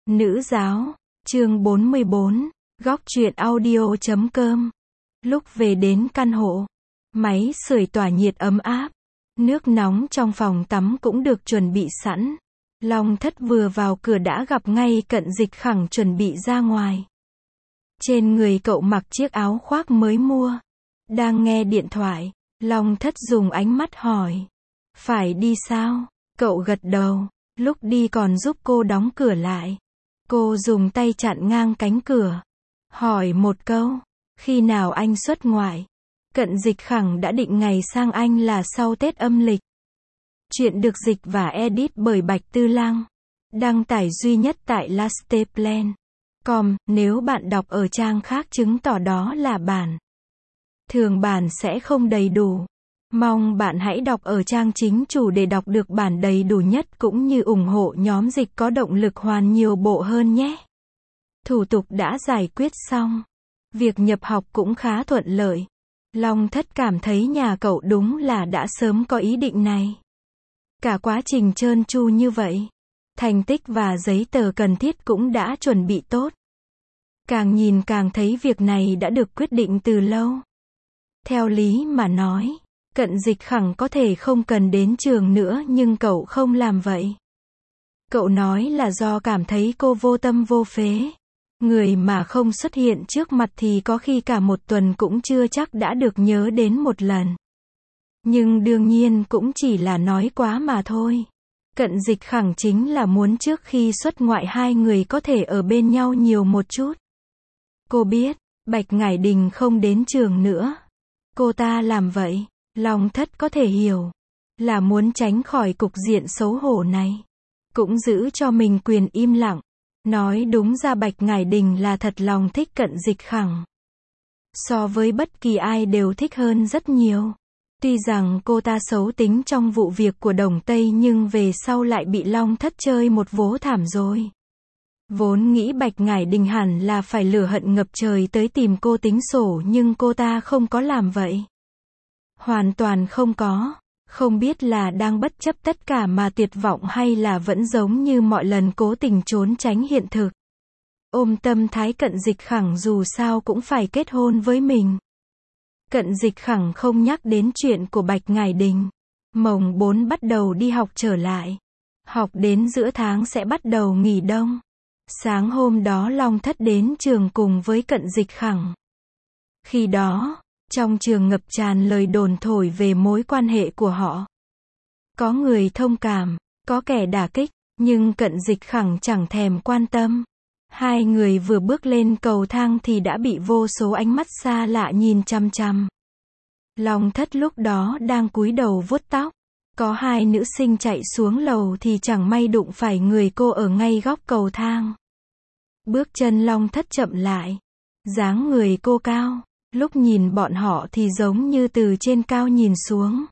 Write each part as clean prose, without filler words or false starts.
Nữ giáo, chương 44, góc truyện audio.com. Lúc về đến căn hộ, máy sưởi tỏa nhiệt ấm áp, nước nóng trong phòng tắm cũng được chuẩn bị sẵn. Long Thất vừa vào cửa đã gặp ngay Cận Dịch Khẳng chuẩn bị ra ngoài. Trên người cậu mặc chiếc áo khoác mới mua. Đang nghe điện thoại, Long Thất dùng ánh mắt hỏi. Phải đi sao? Cậu gật đầu, lúc đi còn giúp cô đóng cửa lại. Cô dùng tay chặn ngang cánh cửa. Hỏi một câu, khi nào anh xuất ngoại? Cận Dịch Khẳng đã định ngày sang Anh là sau Tết âm lịch. Chuyện được dịch và edit bởi Bạch Tư Lang. Đăng tải duy nhất tại lasteplan.com, nếu bạn đọc ở trang khác chứng tỏ đó là bản. Thường bản sẽ không đầy đủ. Mong bạn hãy đọc ở trang chính chủ để đọc được bản đầy đủ nhất cũng như ủng hộ nhóm dịch có động lực hoàn nhiều bộ hơn nhé. Thủ tục đã giải quyết xong. Việc nhập học cũng khá thuận lợi. Long Thất cảm thấy nhà cậu đúng là đã sớm có ý định này. Cả quá trình trơn tru như vậy. Thành tích và giấy tờ cần thiết cũng đã chuẩn bị tốt. Càng nhìn càng thấy việc này đã được quyết định từ lâu. Theo lý mà nói, Cận Dịch Khẳng có thể không cần đến trường nữa nhưng cậu không làm vậy. Cậu nói là do cảm thấy cô vô tâm vô phế. Người mà không xuất hiện trước mặt thì có khi cả một tuần cũng chưa chắc đã được nhớ đến một lần. Nhưng đương nhiên cũng chỉ là nói quá mà thôi. Cận Dịch Khẳng chính là muốn trước khi xuất ngoại hai người có thể ở bên nhau nhiều một chút. Cô biết, Bạch Ngải Đình không đến trường nữa. Cô ta làm vậy, Long Thất có thể hiểu. Là muốn tránh khỏi cục diện xấu hổ này. Cũng giữ cho mình quyền im lặng. Nói đúng ra Bạch Ngải Đình là thật lòng thích Cận Dịch Khẳng. So với bất kỳ ai đều thích hơn rất nhiều. Tuy rằng cô ta xấu tính trong vụ việc của Đồng Tây nhưng về sau lại bị Long Thất chơi một vố thảm rồi. Vốn nghĩ Bạch Ngải Đình hẳn là phải lửa hận ngập trời tới tìm cô tính sổ nhưng cô ta không có làm vậy. Hoàn toàn không có. Không biết là đang bất chấp tất cả mà tuyệt vọng hay là vẫn giống như mọi lần cố tình trốn tránh hiện thực. Ôm tâm thái Cận Dịch Khẳng dù sao cũng phải kết hôn với mình. Cận Dịch Khẳng không nhắc đến chuyện của Bạch Ngải Đình. Mồng 4 bắt đầu đi học trở lại. Học đến giữa tháng sẽ bắt đầu nghỉ đông. Sáng hôm đó Long Thất đến trường cùng với Cận Dịch Khẳng. Khi đó, trong trường ngập tràn lời đồn thổi về mối quan hệ của họ. Có người thông cảm, có kẻ đả kích, nhưng Cận Dịch Khẳng chẳng thèm quan tâm. Hai người vừa bước lên cầu thang thì đã bị vô số ánh mắt xa lạ nhìn chăm chăm. Long Thất lúc đó đang cúi đầu vuốt tóc. Có hai nữ sinh chạy xuống lầu thì chẳng may đụng phải người cô ở ngay góc cầu thang. Bước chân Long Thất chậm lại. Dáng người cô cao. Lúc nhìn bọn họ thì giống như từ trên cao nhìn xuống.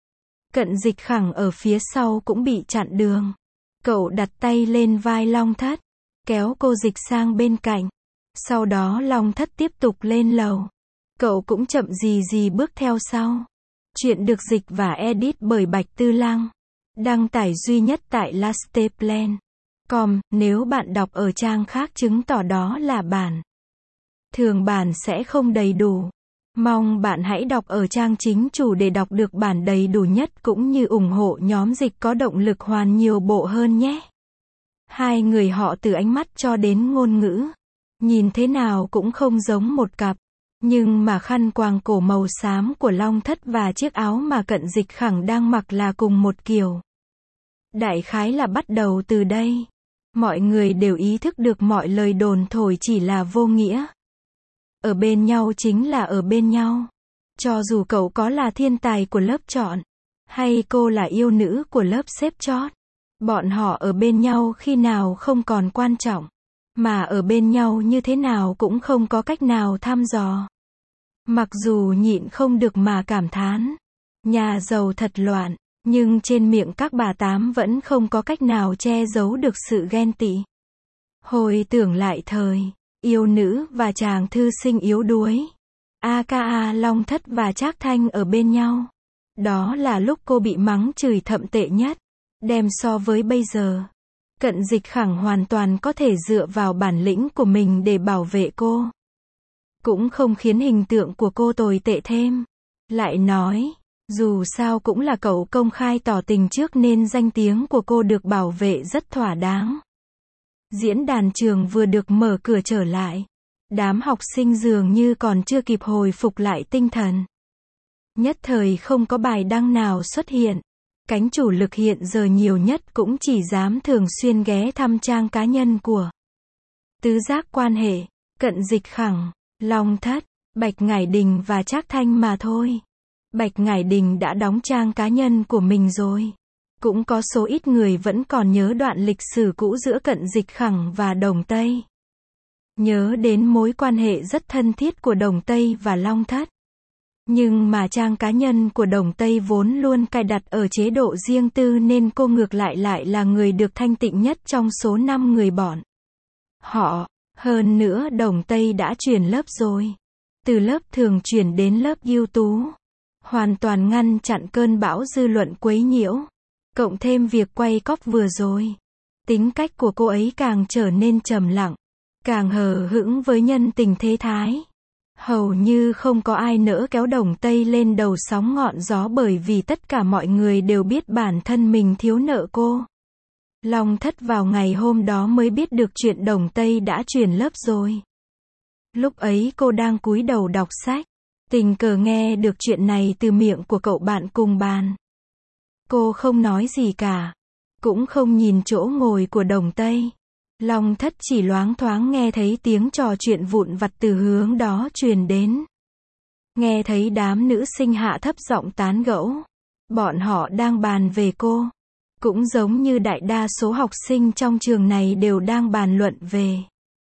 Cận Dịch Khẳng ở phía sau cũng bị chặn đường. Cậu đặt tay lên vai Long Thất, kéo cô dịch sang bên cạnh. Sau đó Long Thất tiếp tục lên lầu. Cậu cũng chậm gì bước theo sau. Chuyện được dịch và edit bởi Bạch Tư Lang. Đăng tải duy nhất tại lasteplan.com, nếu bạn đọc ở trang khác chứng tỏ đó là bản. Thường bản sẽ không đầy đủ. Mong bạn hãy đọc ở trang chính chủ để đọc được bản đầy đủ nhất cũng như ủng hộ nhóm dịch có động lực hoàn nhiều bộ hơn nhé. Hai người họ từ ánh mắt cho đến ngôn ngữ. Nhìn thế nào cũng không giống một cặp. Nhưng mà khăn quàng cổ màu xám của Long Thất và chiếc áo mà Cận Dịch Khẳng đang mặc là cùng một kiểu. Đại khái là bắt đầu từ đây. Mọi người đều ý thức được mọi lời đồn thổi chỉ là vô nghĩa. Ở bên nhau chính là ở bên nhau. Cho dù cậu có là thiên tài của lớp chọn, hay cô là yêu nữ của lớp xếp chót. Bọn họ ở bên nhau khi nào không còn quan trọng. Mà ở bên nhau như thế nào cũng không có cách nào thăm dò. Mặc dù nhịn không được mà cảm thán. Nhà giàu thật loạn, nhưng trên miệng các bà tám vẫn không có cách nào che giấu được sự ghen tị. Hồi tưởng lại thời yêu nữ và chàng thư sinh yếu đuối. aka Long Thất và Trác Thanh ở bên nhau. Đó là lúc cô bị mắng chửi thậm tệ nhất. Đem so với bây giờ. Cận Dịch Khẳng hoàn toàn có thể dựa vào bản lĩnh của mình để bảo vệ cô. Cũng không khiến hình tượng của cô tồi tệ thêm. Lại nói, dù sao cũng là cậu công khai tỏ tình trước nên danh tiếng của cô được bảo vệ rất thỏa đáng. Diễn đàn trường vừa được mở cửa trở lại. Đám học sinh dường như còn chưa kịp hồi phục lại tinh thần. Nhất thời không có bài đăng nào xuất hiện. Cánh chủ lực hiện giờ nhiều nhất cũng chỉ dám thường xuyên ghé thăm trang cá nhân của tứ giác quan hệ, Cận Dịch Khẳng, Long Thất, Bạch Ngải Đình và Trác Thanh mà thôi. Bạch Ngải Đình đã đóng trang cá nhân của mình rồi. Cũng có số ít người vẫn còn nhớ đoạn lịch sử cũ giữa Cận Dịch Khẳng và Đồng Tây. Nhớ đến mối quan hệ rất thân thiết của Đồng Tây và Long Thất. Nhưng mà trang cá nhân của Đồng Tây vốn luôn cài đặt ở chế độ riêng tư nên cô ngược lại là người được thanh tịnh nhất trong số 5 người bọn họ. Hơn nữa Đồng Tây đã chuyển lớp rồi. Từ lớp thường chuyển đến lớp ưu tú. Hoàn toàn ngăn chặn cơn bão dư luận quấy nhiễu. Cộng thêm việc quay cóp vừa rồi. Tính cách của cô ấy càng trở nên trầm lặng. Càng hờ hững với nhân tình thế thái. Hầu như không có ai nỡ kéo Đồng Tây lên đầu sóng ngọn gió bởi vì tất cả mọi người đều biết bản thân mình thiếu nợ cô. Long Thất vào ngày hôm đó mới biết được chuyện Đồng Tây đã chuyển lớp rồi. Lúc ấy cô đang cúi đầu đọc sách. Tình cờ nghe được chuyện này từ miệng của cậu bạn cùng bàn. Cô không nói gì cả. Cũng không nhìn chỗ ngồi của Đồng Tây. Long Thất chỉ loáng thoáng nghe thấy tiếng trò chuyện vụn vặt từ hướng đó truyền đến. Nghe thấy đám nữ sinh hạ thấp giọng tán gẫu. Bọn họ đang bàn về cô. Cũng giống như đại đa số học sinh trong trường này đều đang bàn luận về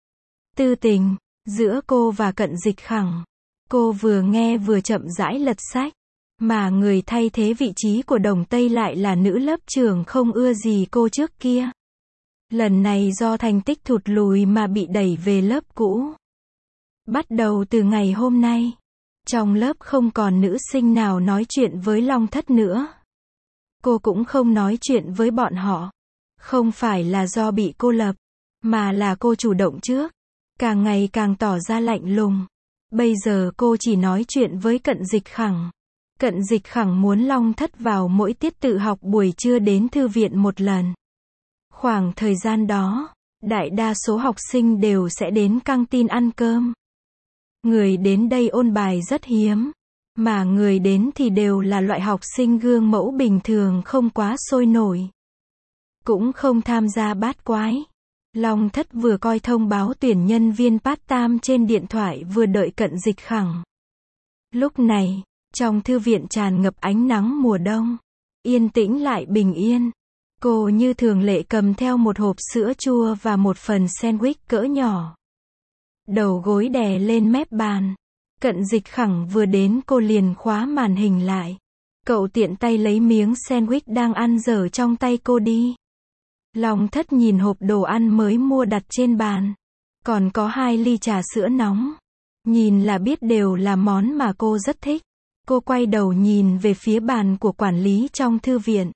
tư tình giữa cô và Cận Dịch Khẳng. Cô vừa nghe vừa chậm rãi lật sách. Mà người thay thế vị trí của Đồng Tây lại là nữ lớp trưởng không ưa gì cô trước kia. Lần này do thành tích thụt lùi mà bị đẩy về lớp cũ. Bắt đầu từ ngày hôm nay, trong lớp không còn nữ sinh nào nói chuyện với Long Thất nữa. Cô cũng không nói chuyện với bọn họ. Không phải là do bị cô lập, mà là cô chủ động trước. Càng ngày càng tỏ ra lạnh lùng. Bây giờ cô chỉ nói chuyện với Cận Dịch Khẳng. Cận Dịch Khẳng muốn Long Thất vào mỗi tiết tự học buổi trưa đến thư viện một lần. Khoảng thời gian đó, đại đa số học sinh đều sẽ đến căng tin ăn cơm. Người đến đây ôn bài rất hiếm. Mà người đến thì đều là loại học sinh gương mẫu bình thường không quá sôi nổi. Cũng không tham gia bát quái. Long Thất vừa coi thông báo tuyển nhân viên part-time trên điện thoại vừa đợi Cận Dịch Khẳng. Lúc này, trong thư viện tràn ngập ánh nắng mùa đông. Yên tĩnh lại bình yên. Cô như thường lệ cầm theo một hộp sữa chua và một phần sandwich cỡ nhỏ. Đầu gối đè lên mép bàn. Cận Dịch Khẳng vừa đến cô liền khóa màn hình lại. Cậu tiện tay lấy miếng sandwich đang ăn dở trong tay cô đi. Long Thất nhìn hộp đồ ăn mới mua đặt trên bàn. Còn có 2 ly trà sữa nóng. Nhìn là biết đều là món mà cô rất thích. Cô quay đầu nhìn về phía bàn của quản lý trong thư viện.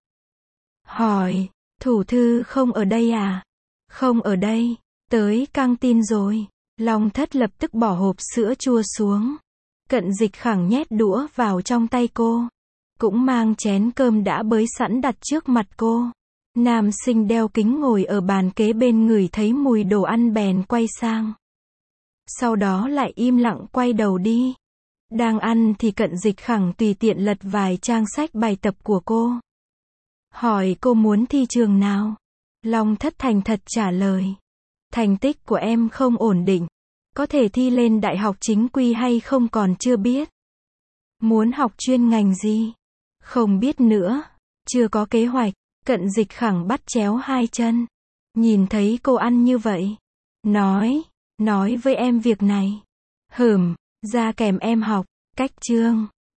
Hỏi, thủ thư không ở đây à? Không ở đây, tới căng tin rồi. Long Thất lập tức bỏ hộp sữa chua xuống. Cận Dịch Khẳng nhét đũa vào trong tay cô. Cũng mang chén cơm đã bới sẵn đặt trước mặt cô. Nam sinh đeo kính ngồi ở bàn kế bên ngửi thấy mùi đồ ăn bèn quay sang. Sau đó lại im lặng quay đầu đi. Đang ăn thì Cận Dịch Khẳng tùy tiện lật vài trang sách bài tập của cô. Hỏi cô muốn thi trường nào? Long Thất thành thật trả lời. Thành tích của em không ổn định. Có thể thi lên đại học chính quy hay không còn chưa biết. Muốn học chuyên ngành gì? Không biết nữa. Chưa có kế hoạch. Cận Dịch Khẳng bắt chéo 2 chân. Nhìn thấy cô ăn như vậy. Nói với em việc này. Ra kèm em học. Cách chương.